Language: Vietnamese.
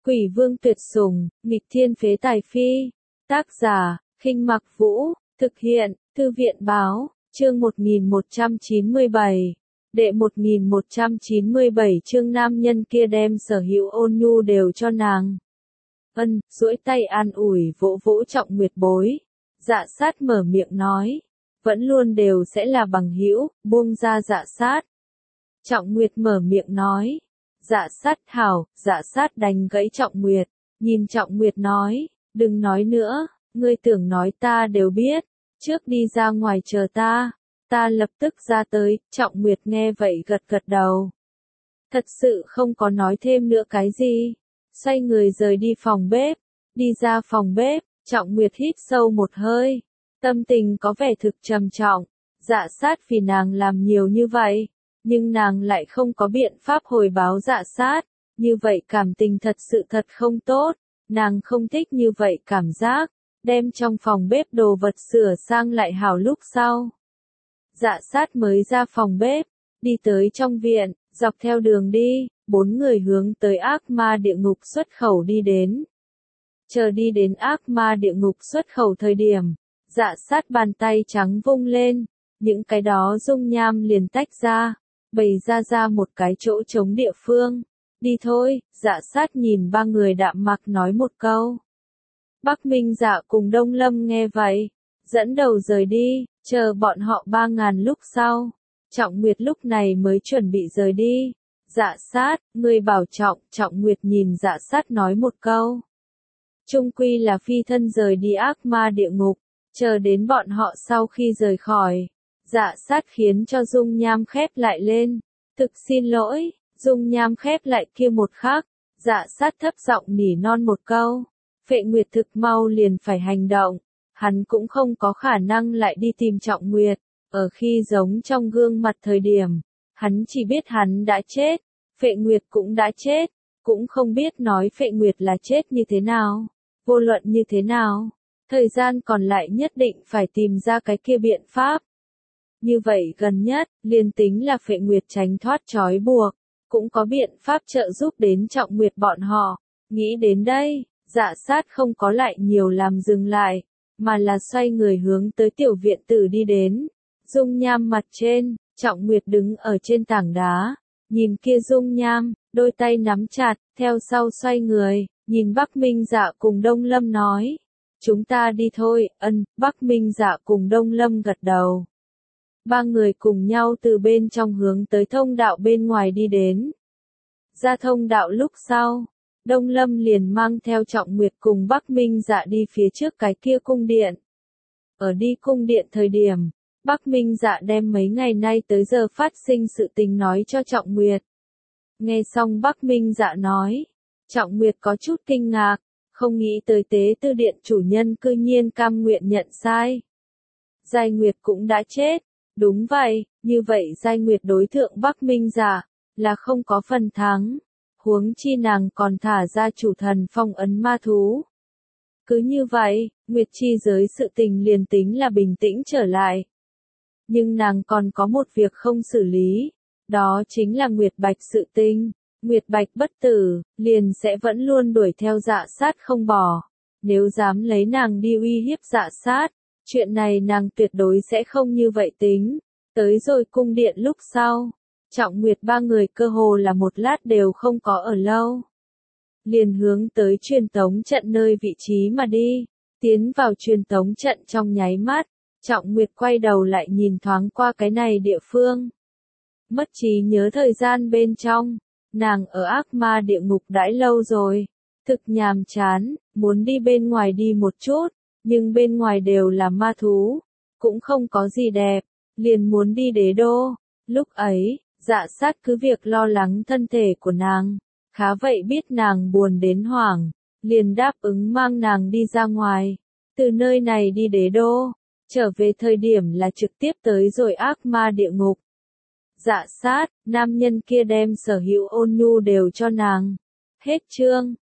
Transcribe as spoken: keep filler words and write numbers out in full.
Quỷ vương tuyệt sủng, nghịch thiên phế tài phi. Tác giả, Khinh Mặc Vũ, thực hiện, Thư viện báo, chương một nghìn một trăm chín mươi bảy. Đệ một nghìn một trăm chín mươi bảy chương nam nhân kia đem sở hữu ôn nhu đều cho nàng. Ân, duỗi tay an ủi vỗ vỗ Trọng Nguyệt bối. Dạ sát mở miệng nói. Vẫn luôn đều sẽ là bằng hữu, buông ra dạ sát. Trọng Nguyệt mở miệng nói. Dạ sát hảo, dạ sát đánh gãy Trọng Nguyệt. Nhìn Trọng Nguyệt nói, đừng nói nữa, ngươi tưởng nói ta đều biết. Trước đi ra ngoài chờ ta. Ta lập tức ra tới, Trọng Nguyệt nghe vậy gật gật đầu. Thật sự không có nói thêm nữa cái gì. Xoay người rời đi phòng bếp. Đi ra phòng bếp, Trọng Nguyệt hít sâu một hơi. Tâm tình có vẻ thực trầm trọng. Dạ sát vì nàng làm nhiều như vậy. Nhưng nàng lại không có biện pháp hồi báo dạ sát. Như vậy cảm tình thật sự thật không tốt. Nàng không thích như vậy cảm giác. Đem trong phòng bếp đồ vật sửa sang lại hảo lúc sau. Dạ sát mới ra phòng bếp. Đi tới trong viện, dọc theo đường đi, bốn người hướng tới ác ma địa ngục xuất khẩu đi đến. Chờ đi đến ác ma địa ngục xuất khẩu thời điểm. Dạ sát bàn tay trắng vung lên. Những cái đó dung nham liền tách ra. Bày ra ra một cái chỗ trống địa phương. Đi thôi, dạ sát nhìn ba người đạm mặc nói một câu. Bắc Minh Dạ cùng Đông Lâm nghe vậy. Dẫn đầu rời đi, chờ bọn họ ba ngàn lúc sau. Trọng Nguyệt lúc này mới chuẩn bị rời đi. Dạ sát, người bảo trọng, Trọng Nguyệt nhìn dạ sát nói một câu. Trung quy là phi thân rời đi ác ma địa ngục. Chờ đến bọn họ sau khi rời khỏi. Dạ sát khiến cho dung nham khép lại lên. Thực xin lỗi, dung nham khép lại kia một khắc. Dạ sát thấp giọng nỉ non một câu. Phệ Nguyệt thực mau liền phải hành động. Hắn cũng không có khả năng lại đi tìm Trọng Nguyệt. Ở khi giống trong gương mặt thời điểm. Hắn chỉ biết hắn đã chết. Phệ Nguyệt cũng đã chết. Cũng không biết nói Phệ Nguyệt là chết như thế nào. Vô luận như thế nào. Thời gian còn lại nhất định phải tìm ra cái kia biện pháp. Như vậy gần nhất, liền tính là Phệ Nguyệt tránh thoát trói buộc, cũng có biện pháp trợ giúp đến Trọng Nguyệt bọn họ. Nghĩ đến đây, dạ sát không có lại nhiều làm dừng lại, mà là xoay người hướng tới tiểu viện tử đi đến. Dung nham mặt trên, Trọng Nguyệt đứng ở trên tảng đá, nhìn kia dung nham, đôi tay nắm chặt, theo sau xoay người, nhìn Bắc Minh Dạ cùng Đông Lâm nói. Chúng ta đi thôi, ân, Bắc Minh Dạ cùng Đông Lâm gật đầu. Ba người cùng nhau từ bên trong hướng tới thông đạo bên ngoài đi đến. Ra thông đạo lúc sau, Đông Lâm liền mang theo Trọng Nguyệt cùng Bắc Minh Dạ đi phía trước cái kia cung điện. Ở đi cung điện thời điểm, Bắc Minh Dạ đem mấy ngày nay tới giờ phát sinh sự tình nói cho Trọng Nguyệt. Nghe xong Bắc Minh Dạ nói, Trọng Nguyệt có chút kinh ngạc, không nghĩ tới tế tư điện chủ nhân cư nhiên cam nguyện nhận sai. Giai Nguyệt cũng đã chết. Đúng vậy, như vậy Giai Nguyệt đối thượng Bắc Minh Dạ, là không có phần thắng. Huống chi nàng còn thả ra chủ thần phong ấn ma thú. Cứ như vậy, Nguyệt chi giới sự tình liền tính là bình tĩnh trở lại. Nhưng nàng còn có một việc không xử lý. Đó chính là Nguyệt Bạch sự tình. Nguyệt Bạch bất tử, liền sẽ vẫn luôn đuổi theo dạ sát không bỏ. Nếu dám lấy nàng đi uy hiếp dạ sát, chuyện này nàng tuyệt đối sẽ không như vậy tính. Tới rồi cung điện lúc sau, Trọng Nguyệt ba người cơ hồ là một lát đều không có ở lâu. Liền hướng tới truyền tống trận nơi vị trí mà đi. Tiến vào truyền tống trận trong nháy mắt, Trọng Nguyệt quay đầu lại nhìn thoáng qua cái này địa phương. Mất trí nhớ thời gian bên trong, nàng ở ác ma địa ngục đãi lâu rồi. Thực nhàm chán, muốn đi bên ngoài đi một chút. Nhưng bên ngoài đều là ma thú, cũng không có gì đẹp, liền muốn đi đế đô. Lúc ấy, dạ sát cứ việc lo lắng thân thể của nàng, khá vậy biết nàng buồn đến hoảng, liền đáp ứng mang nàng đi ra ngoài, từ nơi này đi đế đô, trở về thời điểm là trực tiếp tới rồi ác ma địa ngục. Dạ sát, nam nhân kia đem sở hữu ôn nhu đều cho nàng. Hết chương.